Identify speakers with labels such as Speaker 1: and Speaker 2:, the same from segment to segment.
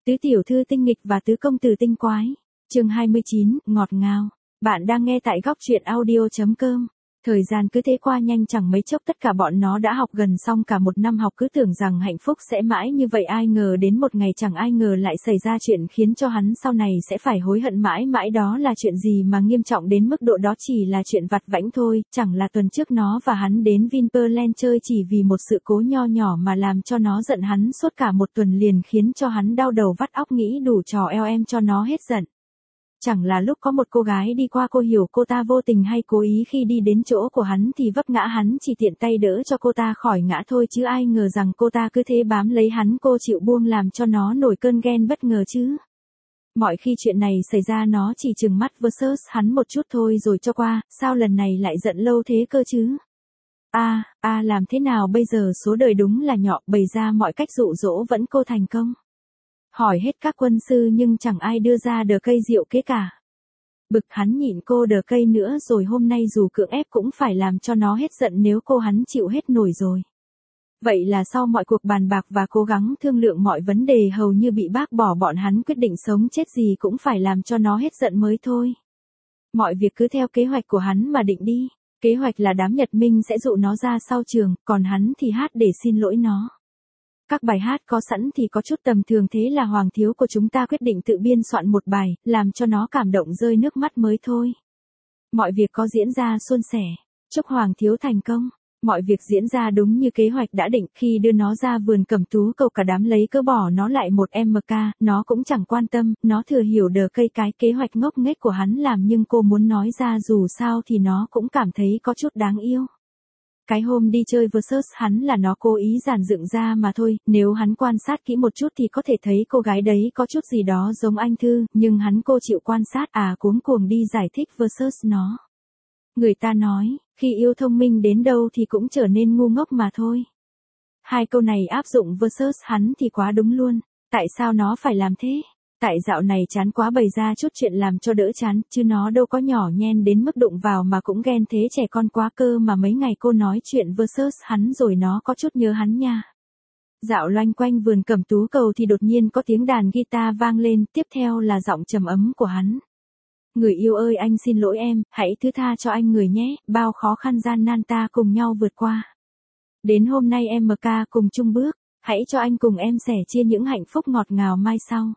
Speaker 1: Tứ tiểu thư tinh nghịch và tứ công tử tinh quái. Chương 29, ngọt ngào. Bạn đang nghe tại góc truyện audio.com. Thời gian cứ thế qua nhanh chẳng mấy chốc, tất cả bọn nó đã học gần xong cả một năm học, cứ tưởng rằng hạnh phúc sẽ mãi như vậy, ai ngờ đến một ngày chẳng ai ngờ lại xảy ra chuyện khiến cho hắn sau này sẽ phải hối hận mãi mãi. Đó là chuyện gì mà nghiêm trọng đến mức độ đó? Chỉ là chuyện vặt vãnh thôi, chẳng là tuần trước nó và hắn đến Vinpearl chơi chỉ vì một sự cố nho nhỏ mà làm cho nó giận hắn suốt cả một tuần liền, khiến cho hắn đau đầu vắt óc nghĩ đủ trò eo em cho nó hết giận. Chẳng là lúc có một cô gái đi qua, cô hiểu cô ta vô tình hay cố ý khi đi đến chỗ của hắn thì vấp ngã, hắn chỉ tiện tay đỡ cho cô ta khỏi ngã thôi, chứ ai ngờ rằng cô ta cứ thế bám lấy hắn, cô chịu buông làm cho nó nổi cơn ghen bất ngờ chứ. Mọi khi chuyện này xảy ra nó chỉ trừng mắt versus hắn một chút thôi rồi cho qua, sao lần này lại giận lâu thế cơ chứ? Làm thế nào bây giờ? Số đời đúng là nhọ, bày ra mọi cách dụ dỗ vẫn cô thành công. Hỏi hết các quân sư nhưng chẳng ai đưa ra đờ cây diệu kế cả. Bực hắn nhịn cô đờ cây nữa rồi, hôm nay dù cưỡng ép cũng phải làm cho nó hết giận nếu cô hắn chịu hết nổi rồi. Vậy là sau mọi cuộc bàn bạc và cố gắng thương lượng mọi vấn đề hầu như bị bác bỏ, bọn hắn quyết định sống chết gì cũng phải làm cho nó hết giận mới thôi. Mọi việc cứ theo kế hoạch của hắn mà định đi. Kế hoạch là đám Nhật Minh sẽ dụ nó ra sau trường, còn hắn thì hát để xin lỗi nó. Các bài hát có sẵn thì có chút tầm thường, thế là Hoàng thiếu của chúng ta quyết định tự biên soạn một bài, làm cho nó cảm động rơi nước mắt mới thôi. Mọi việc có diễn ra suôn sẻ. Chúc Hoàng thiếu thành công. Mọi việc diễn ra đúng như kế hoạch đã định. Khi đưa nó ra vườn cẩm tú cầu, cả đám lấy cớ bỏ nó lại một MK, nó cũng chẳng quan tâm, nó thừa hiểu đờ cây cái kế hoạch ngốc nghếch của hắn làm, nhưng cô muốn nói ra dù sao thì nó cũng cảm thấy có chút đáng yêu. Cái hôm đi chơi versus hắn là nó cố ý giản dựng ra mà thôi, nếu hắn quan sát kỹ một chút thì có thể thấy cô gái đấy có chút gì đó giống anh Thư, nhưng cô chịu quan sát cuống cuồng đi giải thích versus nó. Người ta nói, khi yêu thông minh đến đâu thì cũng trở nên ngu ngốc mà thôi. Hai câu này áp dụng versus hắn thì quá đúng luôn. Tại sao nó phải làm thế? Tại dạo này chán quá, bày ra chút chuyện làm cho đỡ chán, chứ nó đâu có nhỏ nhen đến mức đụng vào mà cũng ghen thế, trẻ con quá cơ mà. Mấy ngày cô nói chuyện versus hắn rồi nó có chút nhớ hắn nha. Dạo loanh quanh vườn cẩm tú cầu thì đột nhiên có tiếng đàn guitar vang lên, tiếp theo là giọng trầm ấm của hắn. Người yêu ơi, anh xin lỗi em, hãy thứ tha cho anh người nhé, bao khó khăn gian nan ta cùng nhau vượt qua. Đến hôm nay em MK cùng chung bước, hãy cho anh cùng em sẻ chia những hạnh phúc ngọt ngào mai sau.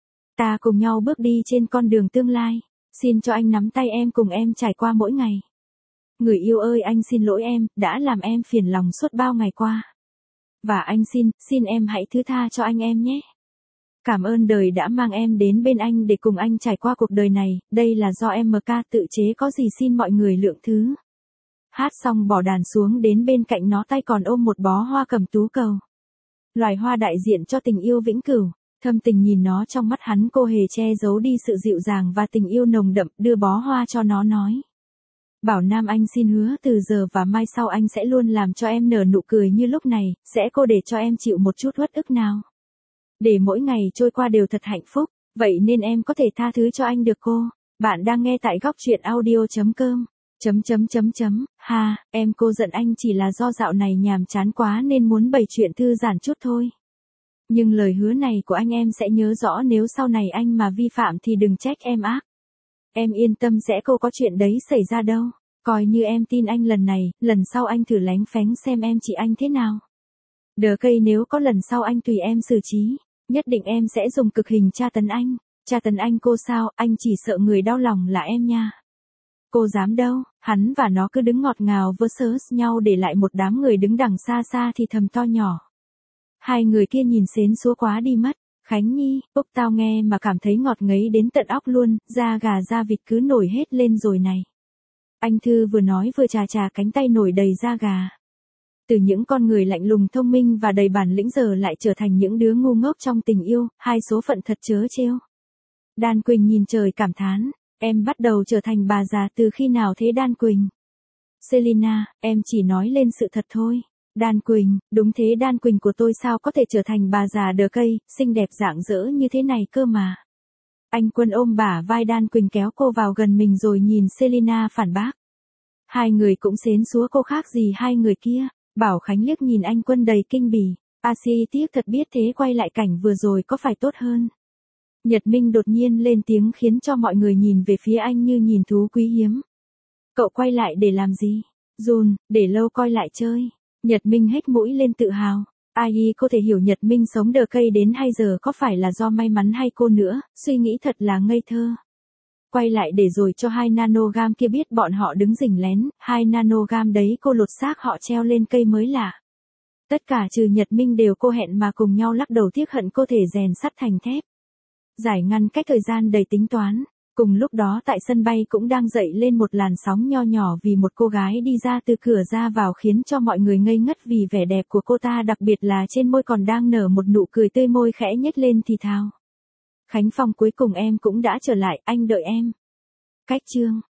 Speaker 1: Ta cùng nhau bước đi trên con đường tương lai, xin cho anh nắm tay em cùng em trải qua mỗi ngày. Người yêu ơi, anh xin lỗi em, đã làm em phiền lòng suốt bao ngày qua. Và anh xin em hãy thứ tha cho anh em nhé. Cảm ơn đời đã mang em đến bên anh để cùng anh trải qua cuộc đời này, đây là do em MK tự chế, có gì xin mọi người lượng thứ. Hát xong bỏ đàn xuống, đến bên cạnh nó tay còn ôm một bó hoa cẩm tú cầu. Loài hoa đại diện cho tình yêu vĩnh cửu. Thâm tình nhìn nó, trong mắt hắn cô hề che giấu đi sự dịu dàng và tình yêu nồng đậm, đưa bó hoa cho nó nói. Bảo Nam, anh xin hứa từ giờ và mai sau anh sẽ luôn làm cho em nở nụ cười như lúc này, sẽ cô để cho em chịu một chút uất ức nào. Để mỗi ngày trôi qua đều thật hạnh phúc, vậy nên em có thể tha thứ cho anh được cô. Bạn đang nghe tại góc truyện audio.com. Em cô giận anh chỉ là do dạo này nhàm chán quá nên muốn bày chuyện thư giãn chút thôi. Nhưng lời hứa này của anh em sẽ nhớ rõ, nếu sau này anh mà vi phạm thì đừng trách em ác. Em yên tâm, sẽ không có chuyện đấy xảy ra đâu. Coi như em tin anh lần này, lần sau anh thử lánh phén xem em chị anh thế nào. Đờ cây, nếu có lần sau anh tùy em xử trí. Nhất định em sẽ dùng cực hình tra tấn anh. Tra tấn anh cô sao? Anh chỉ sợ người đau lòng là em nha. Cô dám đâu. Hắn và nó cứ đứng ngọt ngào versus nhau, để lại một đám người đứng đằng xa xa thì thầm to nhỏ. Hai người kia nhìn xến xúa quá đi mất. Khánh Nhi, Úc, tao nghe mà cảm thấy ngọt ngấy đến tận óc luôn, da gà da vịt cứ nổi hết lên rồi này. Anh Thư vừa nói vừa chà cánh tay nổi đầy da gà. Từ những con người lạnh lùng thông minh và đầy bản lĩnh giờ lại trở thành những đứa ngu ngốc trong tình yêu, hai số phận thật trớ trêu. Đan Quỳnh nhìn trời cảm thán, em bắt đầu trở thành bà già từ khi nào thế Đan Quỳnh? Selina, em chỉ nói lên sự thật thôi. Đan Quỳnh, đúng thế, Đan Quỳnh của tôi sao có thể trở thành bà già đờ cây, xinh đẹp rạng rỡ như thế này cơ mà. Anh Quân ôm bả vai Đan Quỳnh kéo cô vào gần mình rồi nhìn Selina phản bác. Hai người cũng xến xúa, cô khác gì hai người kia. Bảo Khánh liếc nhìn anh Quân đầy kinh bỉ. Tiếc thật, biết thế quay lại cảnh vừa rồi có phải tốt hơn. Nhật Minh đột nhiên lên tiếng khiến cho mọi người nhìn về phía anh như nhìn thú quý hiếm. Cậu quay lại để làm gì? Jun, để lâu coi lại chơi. Nhật Minh hếch mũi lên tự hào. Ai có thể hiểu Nhật Minh sống đờ cây đến hay giờ có phải là do may mắn hay cô nữa, suy nghĩ thật là ngây thơ. Quay lại để rồi cho 2 nanogam kia biết bọn họ đứng rình lén, 2 nanogam đấy cô lột xác họ treo lên cây mới lạ. Tất cả trừ Nhật Minh đều cô hẹn mà cùng nhau lắc đầu tiếc hận cô thể rèn sắt thành thép. Giải ngăn cách thời gian đầy tính toán. Cùng lúc đó tại sân bay cũng đang dậy lên một làn sóng nho nhỏ vì một cô gái đi ra từ cửa ra vào khiến cho mọi người ngây ngất vì vẻ đẹp của cô ta, đặc biệt là trên môi còn đang nở một nụ cười tươi, môi khẽ nhếch lên thì thào. Khánh Phong, cuối cùng em cũng đã trở lại, anh đợi em. Cách chương